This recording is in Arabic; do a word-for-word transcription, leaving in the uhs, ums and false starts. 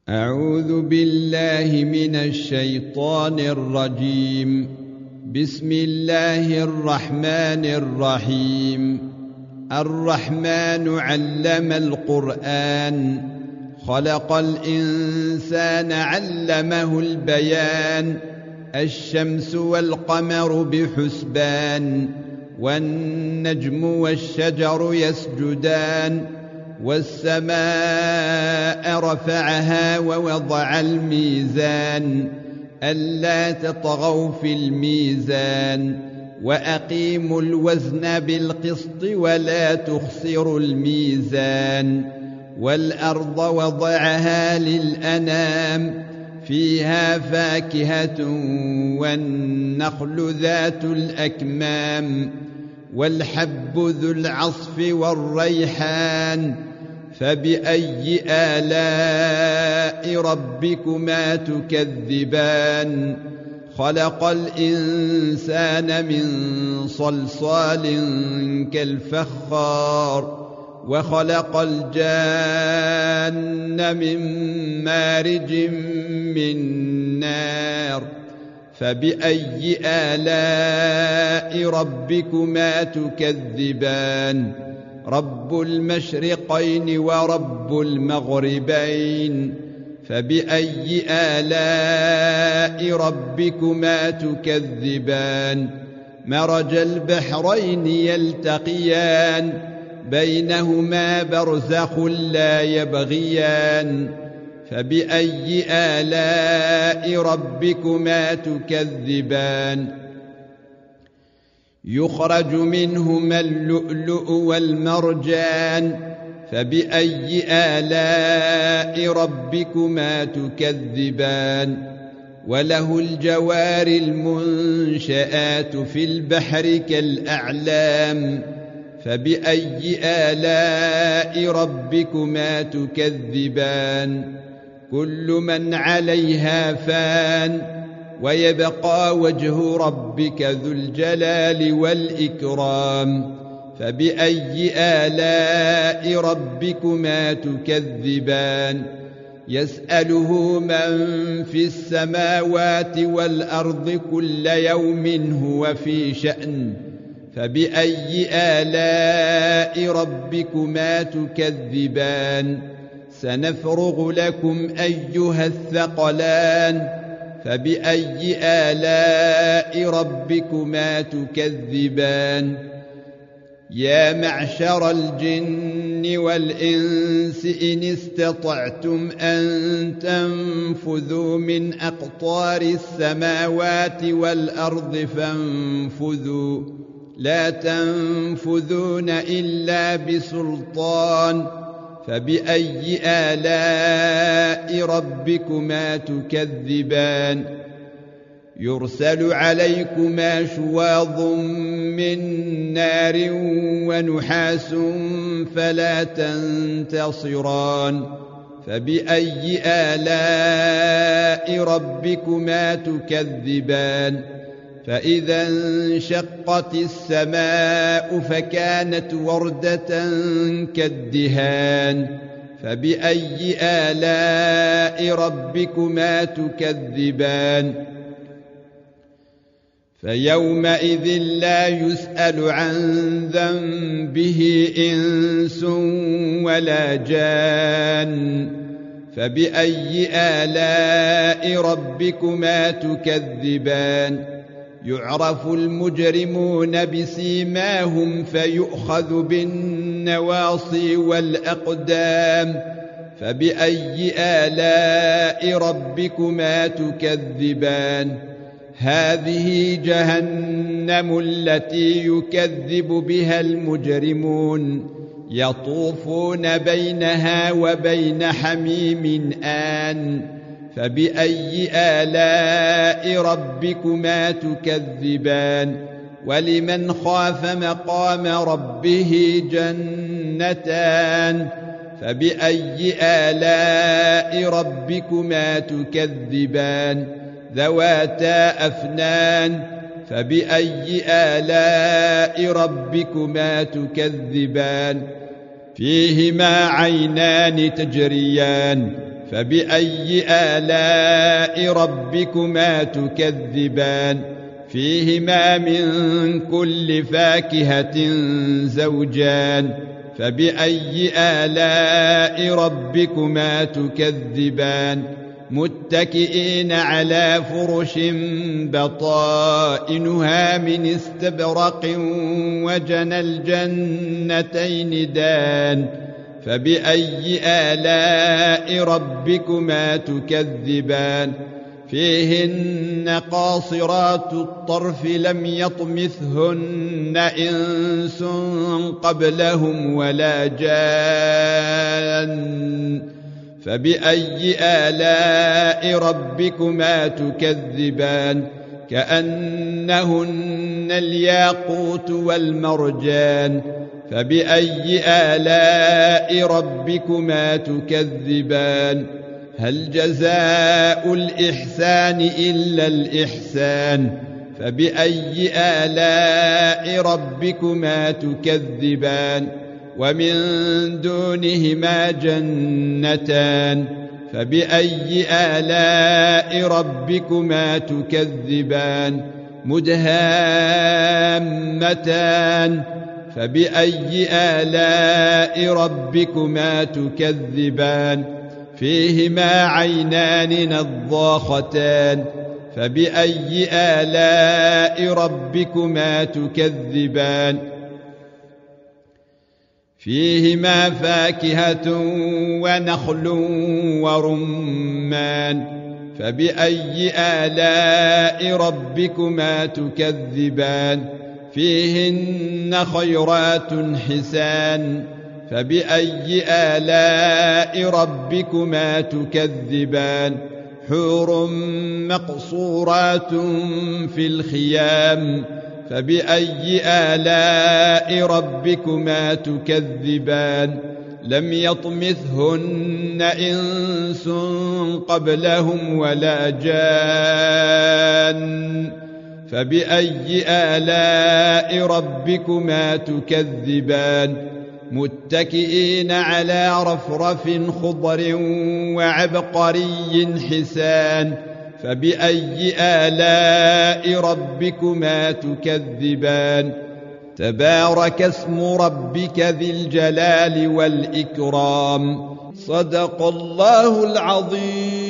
أعوذ بالله من الشيطان الرجيم. بسم الله الرحمن الرحيم. الرحمن علم القرآن، خلق الإنسان علمه البيان. الشمس والقمر بحسبان، والنجم والشجر يسجدان. والسماء رفعها ووضع الميزان، ألا تطغوا في الميزان، وأقيموا الوزن بالقسط ولا تخسروا الميزان. والأرض وضعها للأنام، فيها فاكهة والنخل ذات الأكمام، والحب ذو العصف والريحان. فبأي آلاء ربكما تكذبان؟ خلق الإنسان من صلصال كالفخار، وخلق الجان من مارج من نار. فبأي آلاء ربكما تكذبان؟ رب المشرقين ورب المغربين. فبأي آلاء ربكما تكذبان؟ مرج البحرين يلتقيان، بينهما برزخ لا يبغيان. فبأي آلاء ربكما تكذبان؟ يخرج منهما اللؤلؤ والمرجان. فبأي آلاء ربكما تكذبان؟ وله الجوار المنشآت في البحر كالأعلام. فبأي آلاء ربكما تكذبان؟ كل من عليها فان، ويبقى وجه ربك ذو الجلال والإكرام. فبأي آلاء ربكما تكذبان؟ يسأله من في السماوات والأرض كل يوم هو في شأن. فبأي آلاء ربكما تكذبان؟ سنفرغ لكم أيها الثقلان. فبأي آلاء ربكما تكذبان؟ يا معشر الجن والإنس إن استطعتم أن تنفذوا من أقطار السماوات والأرض فانفذوا، لا تنفذون إلا بسلطان. فبأي آلاء ربكما تكذبان؟ يرسل عليكما شواظ من نار ونحاس فلا تنتصران. فبأي آلاء ربكما تكذبان؟ فإذا انشقت السماء فكانت وردة كالدهان. فبأي آلاء ربكما تكذبان؟ فيومئذ لا يسأل عن ذنبه إنس ولا جان. فبأي آلاء ربكما تكذبان؟ يعرف المجرمون بسيماهم فيؤخذ بالنواصي والأقدام. فبأي آلاء ربكما تكذبان؟ هذه جهنم التي يكذب بها المجرمون، يطوفون بينها وبين حميم آن. فبأي آلاء ربكما تكذبان؟ ولمن خاف مقام ربه جنتان. فبأي آلاء ربكما تكذبان؟ ذواتا أفنان. فبأي آلاء ربكما تكذبان؟ فيهما عينان تجريان، فبأي آلاء ربكما تكذبان فيهما من كل فاكهة زوجان فبأي آلاء ربكما تكذبان متكئين على فرش بطائنها من استبرق وجنى الجنتين دان فبأي آلاء ربكما تكذبان فيهن قاصرات الطرف لم يطمثهن إنس قبلهم ولا جان فبأي آلاء ربكما تكذبان كأنهن الياقوت والمرجان فبأي آلاء ربكما تكذبان هل جزاء الإحسان إلا الإحسان فبأي آلاء ربكما تكذبان ومن دونهما جنتان فبأي آلاء ربكما تكذبان مدهامتان فبأي آلاء ربكما تكذبان فيهما عينان نضاختان فبأي آلاء ربكما تكذبان فيهما فاكهة ونخل ورمان فبأي آلاء ربكما تكذبان فيهن خيرات حسان فبأي آلاء ربكما تكذبان حور مقصورات في الخيام فبأي آلاء ربكما تكذبان لم يطمثهن إنس قبلهم ولا جان فبأي آلاء ربكما تكذبان متكئين على رفرف خضر وعبقري حسان فبأي آلاء ربكما تكذبان تبارك اسم ربك ذي الجلال والإكرام صدق الله العظيم.